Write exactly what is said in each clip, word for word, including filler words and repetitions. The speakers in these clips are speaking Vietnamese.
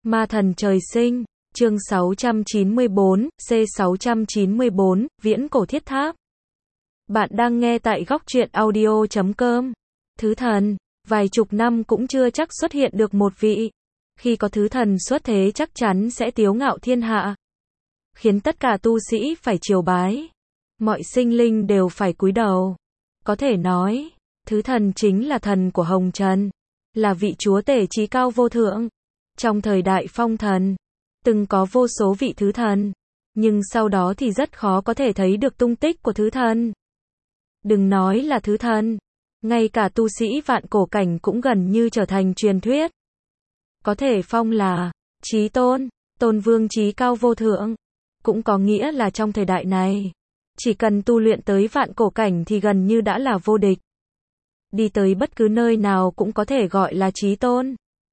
Ma thần trời sinh, chương sáu trăm chín mươi bốn, C sáu trăm chín mươi bốn, Viễn cổ thiết tháp. Bạn đang nghe tại góc truyện audio chấm com. Thứ thần, vài chục năm cũng chưa chắc xuất hiện được một vị. Khi có thứ thần xuất thế chắc chắn sẽ tiếu ngạo thiên hạ, khiến tất cả tu sĩ phải triều bái. Mọi sinh linh đều phải cúi đầu. Có thể nói, thứ thần chính là thần của hồng trần, là vị chúa tể trí cao vô thượng. Trong thời đại phong thần, từng có vô số vị thứ thần, nhưng sau đó thì rất khó có thể thấy được tung tích của thứ thần. Đừng nói là thứ thần, ngay cả tu sĩ vạn cổ cảnh cũng gần như trở thành truyền thuyết. Có thể phong là chí tôn, tôn vương trí cao vô thượng, cũng có nghĩa là trong thời đại này, chỉ cần tu luyện tới vạn cổ cảnh thì gần như đã là vô địch. Đi tới bất cứ nơi nào cũng có thể gọi là chí tôn.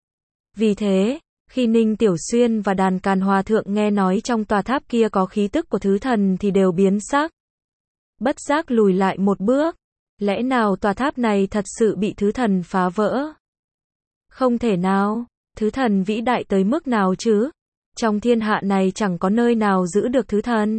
Vì thế, khi Ninh Tiểu Xuyên và Đàn Càn Hòa Thượng nghe nói trong tòa tháp kia có khí tức của thứ thần thì đều biến sắc. Bất giác lùi lại một bước. Lẽ nào tòa tháp này thật sự bị thứ thần phá vỡ? Không thể nào, thứ thần vĩ đại tới mức nào chứ? Trong thiên hạ này chẳng có nơi nào giữ được thứ thần.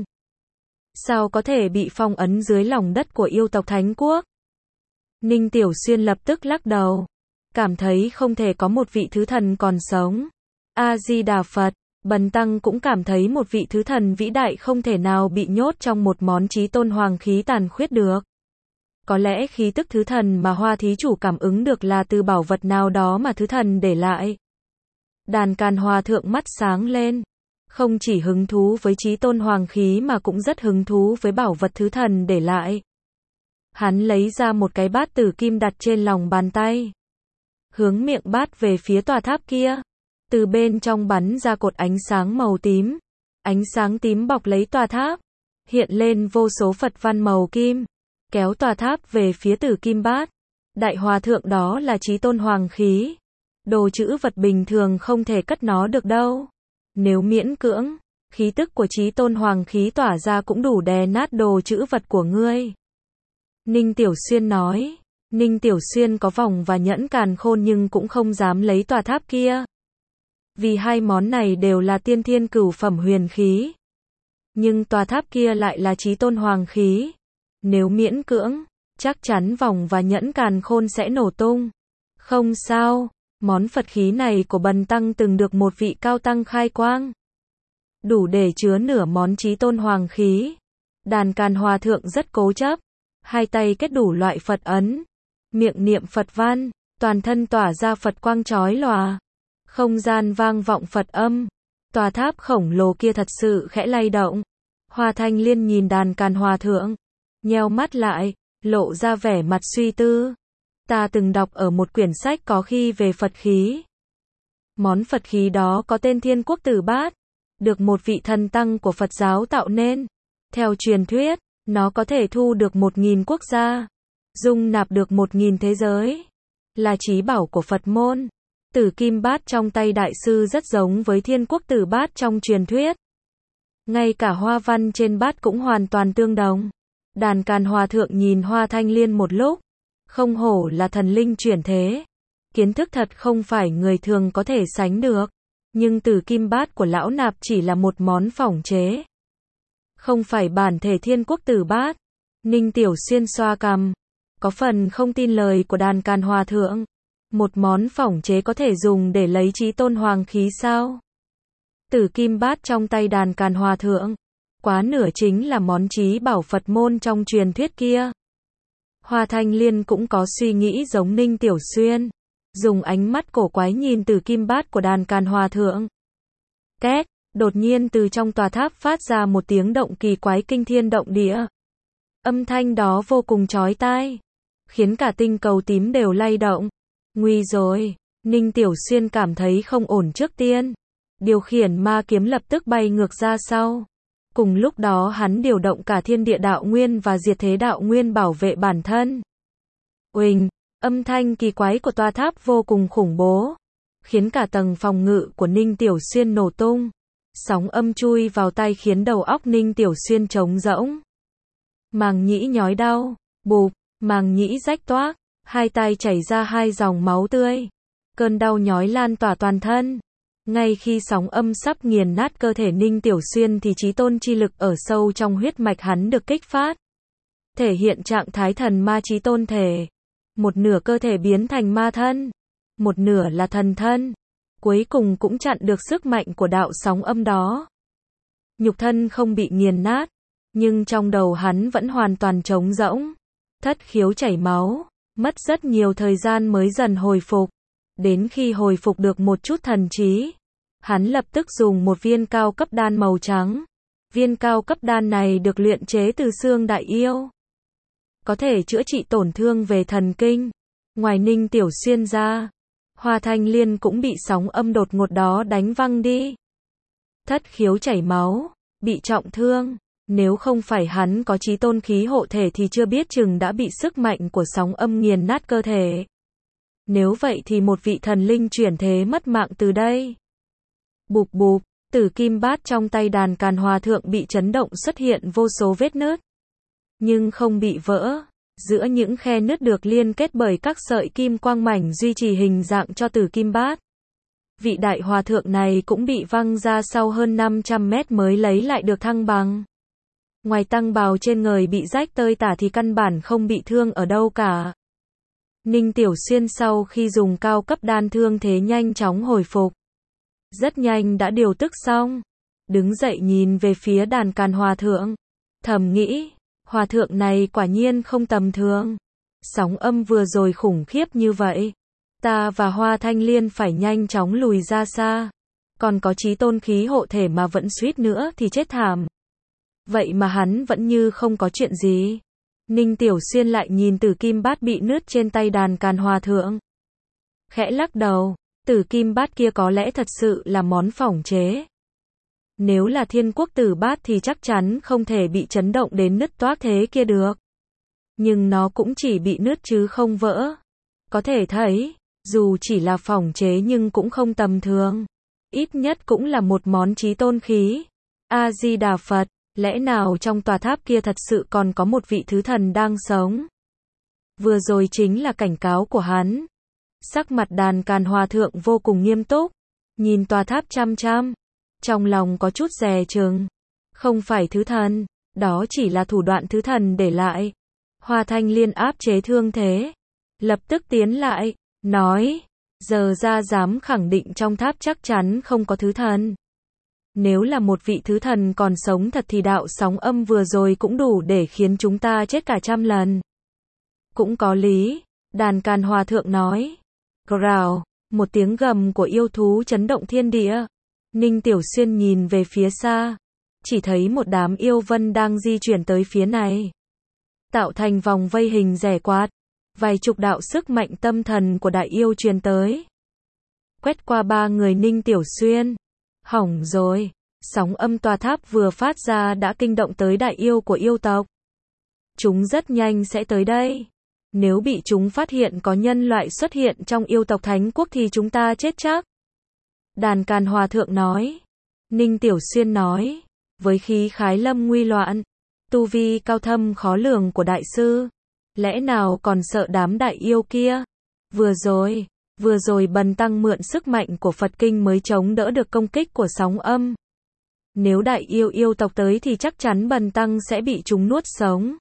Sao có thể bị phong ấn dưới lòng đất của yêu tộc Thánh Quốc? Ninh Tiểu Xuyên lập tức lắc đầu, cảm thấy không thể có một vị thứ thần còn sống. A-di-đà Phật, Bần Tăng cũng cảm thấy một vị thứ thần vĩ đại không thể nào bị nhốt trong một món chí tôn hoàng khí tàn khuyết được. Có lẽ khí tức thứ thần mà Hoa Thí Chủ cảm ứng được là từ bảo vật nào đó mà thứ thần để lại. Đàn Càn Hòa Thượng mắt sáng lên, không chỉ hứng thú với chí tôn hoàng khí mà cũng rất hứng thú với bảo vật thứ thần để lại. Hắn lấy ra một cái bát tử kim đặt trên lòng bàn tay, hướng miệng bát về phía tòa tháp kia. Từ bên trong bắn ra cột ánh sáng màu tím. Ánh sáng tím bọc lấy tòa tháp, hiện lên vô số Phật văn màu kim, kéo tòa tháp về phía tử kim bát. Đại Hòa Thượng, đó là chí tôn hoàng khí. Đồ trữ vật bình thường không thể cất nó được đâu. Nếu miễn cưỡng, khí tức của chí tôn hoàng khí tỏa ra cũng đủ đè nát đồ trữ vật của ngươi. Ninh Tiểu Xuyên nói. Ninh Tiểu Xuyên có vòng và nhẫn càn khôn nhưng cũng không dám lấy tòa tháp kia. Vì hai món này đều là tiên thiên cửu phẩm huyền khí. Nhưng tòa tháp kia lại là chí tôn hoàng khí. Nếu miễn cưỡng, chắc chắn vòng và nhẫn càn khôn sẽ nổ tung. Không sao, món Phật khí này của Bần Tăng từng được một vị cao tăng khai quang, đủ để chứa nửa món chí tôn hoàng khí. Đàn Càn Hòa Thượng rất cố chấp, hai tay kết đủ loại Phật ấn, miệng niệm Phật văn, toàn thân tỏa ra Phật quang chói lòa. Không gian vang vọng Phật âm, tòa tháp khổng lồ kia thật sự khẽ lay động. Hoa Thanh Liên nhìn Đàn Càn Hòa Thượng, nheo mắt lại, lộ ra vẻ mặt suy tư. Ta từng đọc ở một quyển sách có khi về Phật khí. Món Phật khí đó có tên Thiên Quốc Tử Bát, được một vị thần tăng của Phật giáo tạo nên. Theo truyền thuyết, nó có thể thu được một nghìn quốc gia, dung nạp được một nghìn thế giới, là chí bảo của Phật môn. Tử kim bát trong tay đại sư rất giống với Thiên Quốc Tử Bát trong truyền thuyết. Ngay cả hoa văn trên bát cũng hoàn toàn tương đồng. Đàn Càn Hòa Thượng nhìn Hoa Thanh Liên một lúc, không hổ là thần linh chuyển thế. Kiến thức thật không phải người thường có thể sánh được. Nhưng tử kim bát của lão nạp chỉ là một món phỏng chế, không phải bản thể Thiên Quốc Tử Bát. Ninh Tiểu Xuyên xoa cằm, có phần không tin lời của Đàn Càn Hòa Thượng. Một món phỏng chế có thể dùng để lấy chí tôn hoàng khí sao? Tử kim bát trong tay Đàn Càn Hòa Thượng, quá nửa chính là món chí bảo Phật môn trong truyền thuyết kia. Hoa Thanh Liên cũng có suy nghĩ giống Ninh Tiểu Xuyên, dùng ánh mắt cổ quái nhìn tử kim bát của Đàn Càn Hòa Thượng. Két, đột nhiên từ trong tòa tháp phát ra một tiếng động kỳ quái kinh thiên động địa. Âm thanh đó vô cùng chói tai, khiến cả tinh cầu tím đều lay động. Nguy rồi, Ninh Tiểu Xuyên cảm thấy không ổn trước tiên. Điều khiển ma kiếm lập tức bay ngược ra sau. Cùng lúc đó hắn điều động cả thiên địa đạo nguyên và diệt thế đạo nguyên bảo vệ bản thân. Uỳnh, âm thanh kỳ quái của tòa tháp vô cùng khủng bố, khiến cả tầng phòng ngự của Ninh Tiểu Xuyên nổ tung. Sóng âm chui vào tai khiến đầu óc Ninh Tiểu Xuyên trống rỗng. Màng nhĩ nhói đau, bụp, màng nhĩ rách toác. Hai tay chảy ra hai dòng máu tươi. Cơn đau nhói lan tỏa toàn thân. Ngay khi sóng âm sắp nghiền nát cơ thể Ninh Tiểu Xuyên thì chí tôn chi lực ở sâu trong huyết mạch hắn được kích phát. Thể hiện trạng thái thần ma chí tôn thể. Một nửa cơ thể biến thành ma thân, một nửa là thần thân. Cuối cùng cũng chặn được sức mạnh của đạo sóng âm đó. Nhục thân không bị nghiền nát, nhưng trong đầu hắn vẫn hoàn toàn trống rỗng. Thất khiếu chảy máu, mất rất nhiều thời gian mới dần hồi phục. Đến khi hồi phục được một chút thần trí, hắn lập tức dùng một viên cao cấp đan màu trắng. Viên cao cấp đan này được luyện chế từ xương đại yêu, có thể chữa trị tổn thương về thần kinh. Ngoài Ninh Tiểu Xuyên ra, Hoa Thanh Liên cũng bị sóng âm đột ngột đó đánh văng đi. Thất khiếu chảy máu, bị trọng thương. Nếu không phải hắn có chí tôn khí hộ thể thì chưa biết chừng đã bị sức mạnh của sóng âm nghiền nát cơ thể. Nếu vậy thì một vị thần linh chuyển thế mất mạng từ đây. Bụp bụp, tử kim bát trong tay Đàn Càn Hòa Thượng bị chấn động xuất hiện vô số vết nứt. Nhưng không bị vỡ. Giữa những khe nứt được liên kết bởi các sợi kim quang mảnh duy trì hình dạng cho tử kim bát. Vị đại hòa thượng này cũng bị văng ra sau hơn năm trăm mét mới lấy lại được thăng bằng. Ngoài tăng bào trên người bị rách tơi tả thì căn bản không bị thương ở đâu cả. Ninh Tiểu Xuyên sau khi dùng cao cấp đan thương thế nhanh chóng hồi phục. Rất nhanh đã điều tức xong. Đứng dậy nhìn về phía Đàn Càn Hòa Thượng. Thầm nghĩ, hòa thượng này quả nhiên không tầm thường. Sóng âm vừa rồi khủng khiếp như vậy. Ta và Hoa Thanh Liên phải nhanh chóng lùi ra xa. Còn có chí tôn khí hộ thể mà vẫn suýt nữa thì chết thảm. Vậy mà hắn vẫn như không có chuyện gì. Ninh Tiểu Xuyên lại nhìn tử kim bát bị nứt trên tay Đàn Càn Hòa Thượng. Khẽ lắc đầu, tử kim bát kia có lẽ thật sự là món phỏng chế. Nếu là thiên quốc tử bát thì chắc chắn không thể bị chấn động đến nứt toác thế kia được. Nhưng nó cũng chỉ bị nứt chứ không vỡ. Có thể thấy, dù chỉ là phỏng chế nhưng cũng không tầm thường. Ít nhất cũng là một món chí tôn khí. A-di-đà Phật. Lẽ nào trong tòa tháp kia thật sự còn có một vị thứ thần đang sống? Vừa rồi chính là cảnh cáo của hắn. Sắc mặt Đàn Càn Hòa Thượng vô cùng nghiêm túc. Nhìn tòa tháp chăm chăm. Trong lòng có chút dè chừng. Không phải thứ thần. Đó chỉ là thủ đoạn thứ thần để lại. Hoa Thanh Liên áp chế thương thế. Lập tức tiến lại. Nói. Giờ ra dám khẳng định trong tháp chắc chắn không có thứ thần. Nếu là một vị thứ thần còn sống thật thì đạo sóng âm vừa rồi cũng đủ để khiến chúng ta chết cả trăm lần. Cũng có lý, Đàn Càn Hòa Thượng nói. Grào, một tiếng gầm của yêu thú chấn động thiên địa. Ninh Tiểu Xuyên nhìn về phía xa, chỉ thấy một đám yêu vân đang di chuyển tới phía này. Tạo thành vòng vây hình rẻ quạt, vài chục đạo sức mạnh tâm thần của đại yêu truyền tới. Quét qua ba người Ninh Tiểu Xuyên. Hỏng rồi, sóng âm tòa tháp vừa phát ra đã kinh động tới đại yêu của yêu tộc. Chúng rất nhanh sẽ tới đây. Nếu bị chúng phát hiện có nhân loại xuất hiện trong yêu tộc Thánh Quốc thì chúng ta chết chắc. Đàn Càn Hòa Thượng nói. Ninh Tiểu Xuyên nói. Với khí khái lâm nguy loạn, tu vi cao thâm khó lường của đại sư, lẽ nào còn sợ đám đại yêu kia? Vừa rồi, vừa rồi Bần Tăng mượn sức mạnh của Phật Kinh mới chống đỡ được công kích của sóng âm. Nếu đại yêu yêu tộc tới thì chắc chắn Bần Tăng sẽ bị chúng nuốt sống.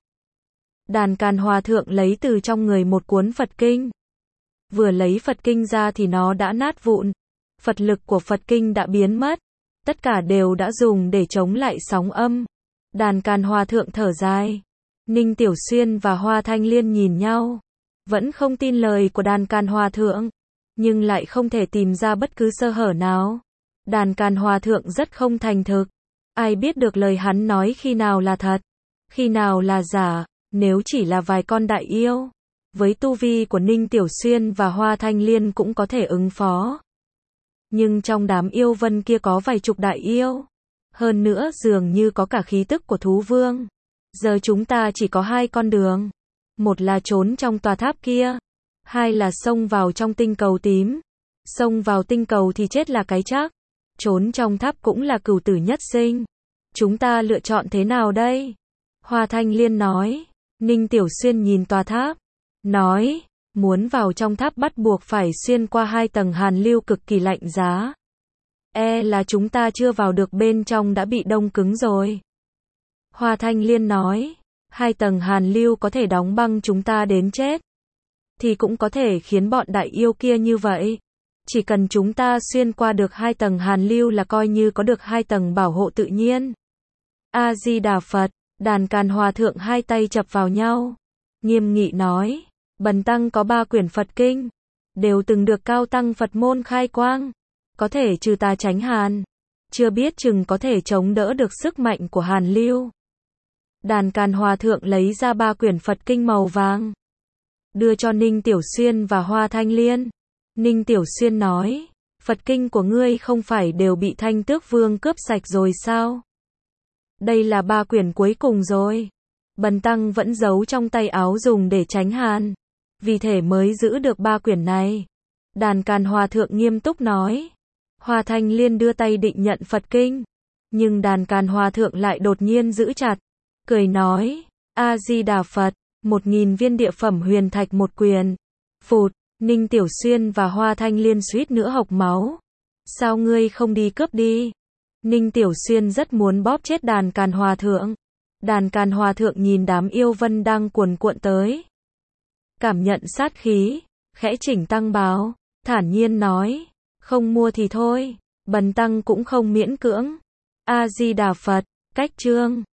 Đàn Càn Hòa Thượng lấy từ trong người một cuốn Phật Kinh. Vừa lấy Phật Kinh ra thì nó đã nát vụn. Phật lực của Phật Kinh đã biến mất. Tất cả đều đã dùng để chống lại sóng âm. Đàn Càn Hòa Thượng thở dài. Ninh Tiểu Xuyên và Hoa Thanh Liên nhìn nhau. Vẫn không tin lời của Đàn Càn Hòa Thượng. Nhưng lại không thể tìm ra bất cứ sơ hở nào. Đàn Càn Hòa Thượng rất không thành thực. Ai biết được lời hắn nói khi nào là thật, khi nào là giả. Nếu chỉ là vài con đại yêu, với tu vi của Ninh Tiểu Xuyên và Hoa Thanh Liên cũng có thể ứng phó. Nhưng trong đám yêu vân kia có vài chục đại yêu. Hơn nữa dường như có cả khí tức của thú vương. Giờ chúng ta chỉ có hai con đường. Một là trốn trong tòa tháp kia. Hai là xông vào trong tinh cầu tím. Xông vào tinh cầu thì chết là cái chắc. Trốn trong tháp cũng là cửu tử nhất sinh. Chúng ta lựa chọn thế nào đây? Hoa Thanh Liên nói. Ninh Tiểu Xuyên nhìn tòa tháp. Nói. Muốn vào trong tháp bắt buộc phải xuyên qua hai tầng hàn lưu cực kỳ lạnh giá. E là chúng ta chưa vào được bên trong đã bị đông cứng rồi. Hoa Thanh Liên nói, hai tầng hàn lưu có thể đóng băng chúng ta đến chết. Thì cũng có thể khiến bọn đại yêu kia như vậy. Chỉ cần chúng ta xuyên qua được hai tầng hàn lưu là coi như có được hai tầng bảo hộ tự nhiên. A-di-đà Phật, Đàn Càn Hòa Thượng hai tay chập vào nhau. Nghiêm nghị nói, bần tăng có ba quyển Phật Kinh. Đều từng được cao tăng Phật môn khai quang. Có thể trừ tà tránh hàn. Chưa biết chừng có thể chống đỡ được sức mạnh của hàn lưu. Đàn Càn Hòa Thượng lấy ra ba quyển Phật Kinh màu vàng. Đưa cho Ninh Tiểu Xuyên và Hoa Thanh Liên. Ninh Tiểu Xuyên nói, Phật Kinh của ngươi không phải đều bị Thanh Tước Vương cướp sạch rồi sao? Đây là ba quyển cuối cùng rồi. Bần tăng vẫn giấu trong tay áo dùng để tránh hàn. Vì thể mới giữ được ba quyển này. Đàn Càn Hòa Thượng nghiêm túc nói. Hoa Thanh Liên đưa tay định nhận Phật Kinh. Nhưng Đàn Càn Hòa Thượng lại đột nhiên giữ chặt. Cười nói, A-di-đà Phật, một nghìn viên địa phẩm huyền thạch một quyền. Phụt, Ninh Tiểu Xuyên và Hoa Thanh Liên suýt nữa hộc máu. Sao ngươi không đi cướp đi? Ninh Tiểu Xuyên rất muốn bóp chết Đàn Càn Hòa Thượng. Đàn Càn Hòa Thượng nhìn đám yêu vân đang cuồn cuộn tới. Cảm nhận sát khí, khẽ chỉnh tăng bào, thản nhiên nói, không mua thì thôi, bần tăng cũng không miễn cưỡng. A-di-đà Phật, cách chương.